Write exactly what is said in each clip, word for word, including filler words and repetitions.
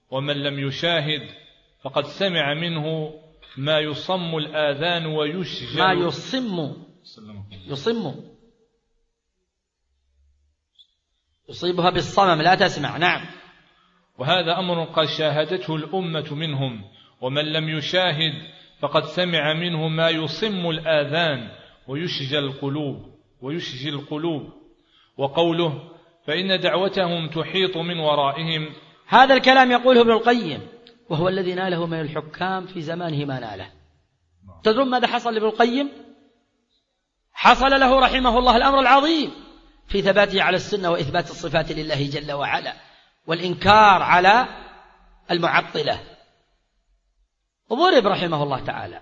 ومن لم يشاهد فقد سمع منه ما يصم الآذان ويشجل ما يصم يصم يصيبها بالصمم لا تسمع. نعم. وهذا أمر قد شاهدته الأمة منهم. ومن لم يشاهد فقد سمع منه ما يصم الآذان ويشجل القلوب ويشجل القلوب. وقوله فإن دعوتهم تحيط من ورائهم، هذا الكلام يقوله ابن القيم، وهو الذي ناله من الحكام في زمانه ما ناله. تدرون ماذا حصل لابن القيم؟ حصل له رحمه الله الأمر العظيم في ثباته على السنة وإثبات الصفات لله جل وعلا والإنكار على المعطلة. ضرب رحمه الله تعالى،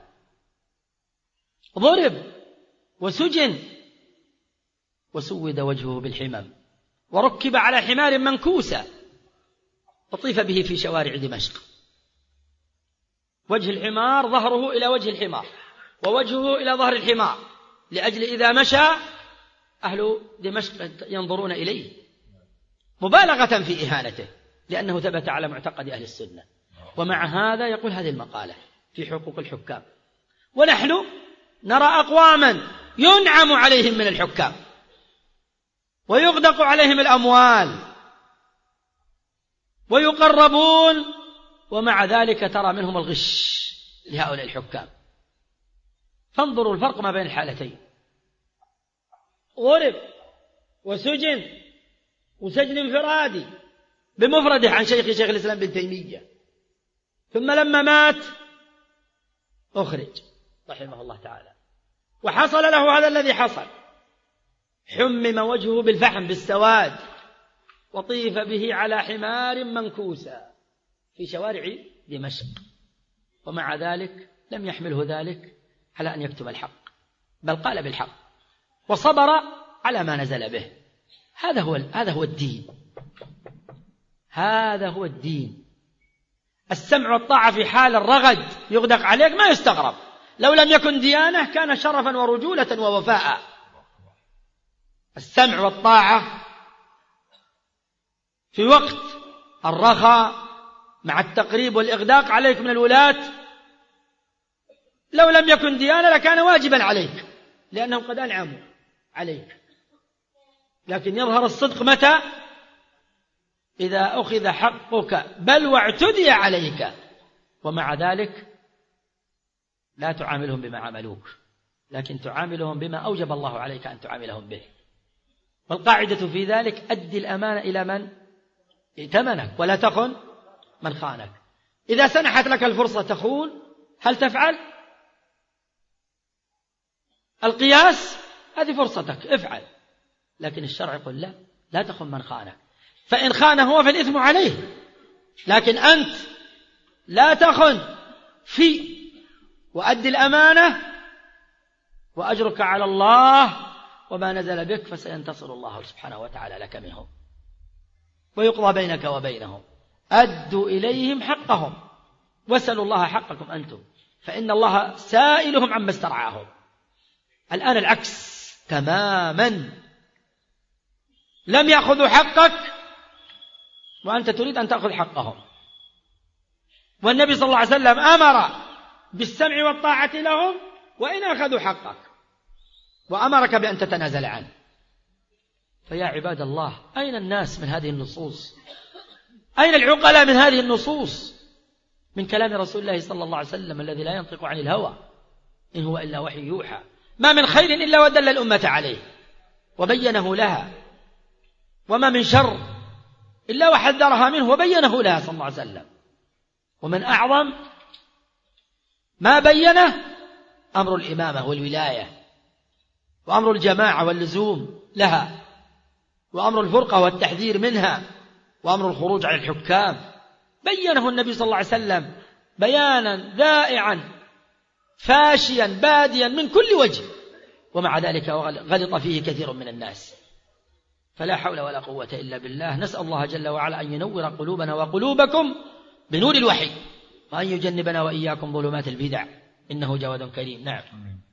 ضرب وسجن وسود وجهه بالحمم وركب على حمار منكوسة وطيف به في شوارع دمشق. وجه الحمار ظهره إلى وجه الحمار ووجهه إلى ظهر الحمار، لأجل إذا مشى أهل دمشق ينظرون إليه، مبالغة في إهانته لأنه ثبت على معتقد أهل السنة. ومع هذا يقول هذه المقالة في حقوق الحكام. ونحن نرى أقواما ينعم عليهم من الحكام ويغدق عليهم الأموال ويقربون، ومع ذلك ترى منهم الغش لهؤلاء الحكام. فانظروا الفرق ما بين الحالتين. غرب وسجن وسجن انفرادي بمفرده عن شيخ شيخ الإسلام بن تيمية، ثم لما مات أخرج رحمه الله تعالى، وحصل له هذا الذي حصل. حمم وجهه بالفحم بالسواد وطيف به على حمار منكوسة في شوارع دمشق، ومع ذلك لم يحمله ذلك على أن يكتم الحق، بل قال بالحق وصبر على ما نزل به. هذا هو هذا هو الدين، هذا هو الدين. السمع والطاعة في حال الرغد يغدق عليك ما يستغرب، لو لم يكن ديانة كان شرفا ورجولة ووفاء. السمع والطاعة في وقت الرخاء مع التقريب والإغداق عليك من الولاة، لو لم يكن ديانة لكان واجبا عليك لأنهم قد أنعموا عليك. لكن يظهر الصدق متى؟ إذا أخذ حقك بل واعتدي عليك، ومع ذلك لا تعاملهم بما عملوك، لكن تعاملهم بما أوجب الله عليك أن تعاملهم به. والقاعدة في ذلك أدي الأمانة إلى من ائتمنك ولا تخن من خانك. إذا سنحت لك الفرصة تخون، هل تفعل؟ القياس هذه فرصتك افعل، لكن الشرع يقول لا، لا تخن من خانك، فإن خان هو فالإثم عليه، لكن أنت لا تخن في وأدي الأمانة وأجرك على الله، وما نزل بك فسينتصر الله سبحانه وتعالى لك منهم ويقضى بينك وبينهم. أدوا إليهم حقهم واسألوا الله حقكم أنتم، فإن الله سائلهم عما استرعاهم. الآن العكس تماما، لم يأخذوا حقك وأنت تريد أن تأخذ حقهم. والنبي صلى الله عليه وسلم أمر بالسمع والطاعة لهم وإن أخذوا حقك، وأمرك بأن تتنازل عنه. فيا عباد الله، أين الناس من هذه النصوص؟ أين العقلاء من هذه النصوص؟ من كلام رسول الله صلى الله عليه وسلم الذي لا ينطق عن الهوى إن هو إلا وحي يوحى، ما من خير إلا ودل الأمة عليه وبينه لها، وما من شر إلا وحذرها منه وبينه لها صلى الله عليه وسلم. ومن أعظم ما بينه أمر الإمامة والولاية، وأمر الجماعة واللزوم لها، وأمر الفرقة والتحذير منها، وأمر الخروج على الحكام. بينه النبي صلى الله عليه وسلم بيانا ذائعا فاشيا باديا من كل وجه، ومع ذلك غلط فيه كثير من الناس. فلا حول ولا قوة إلا بالله. نسأل الله جل وعلا أن ينور قلوبنا وقلوبكم بنور الوحي، وأن يجنبنا وإياكم ظلمات البدع، إنه جواد كريم. نعم.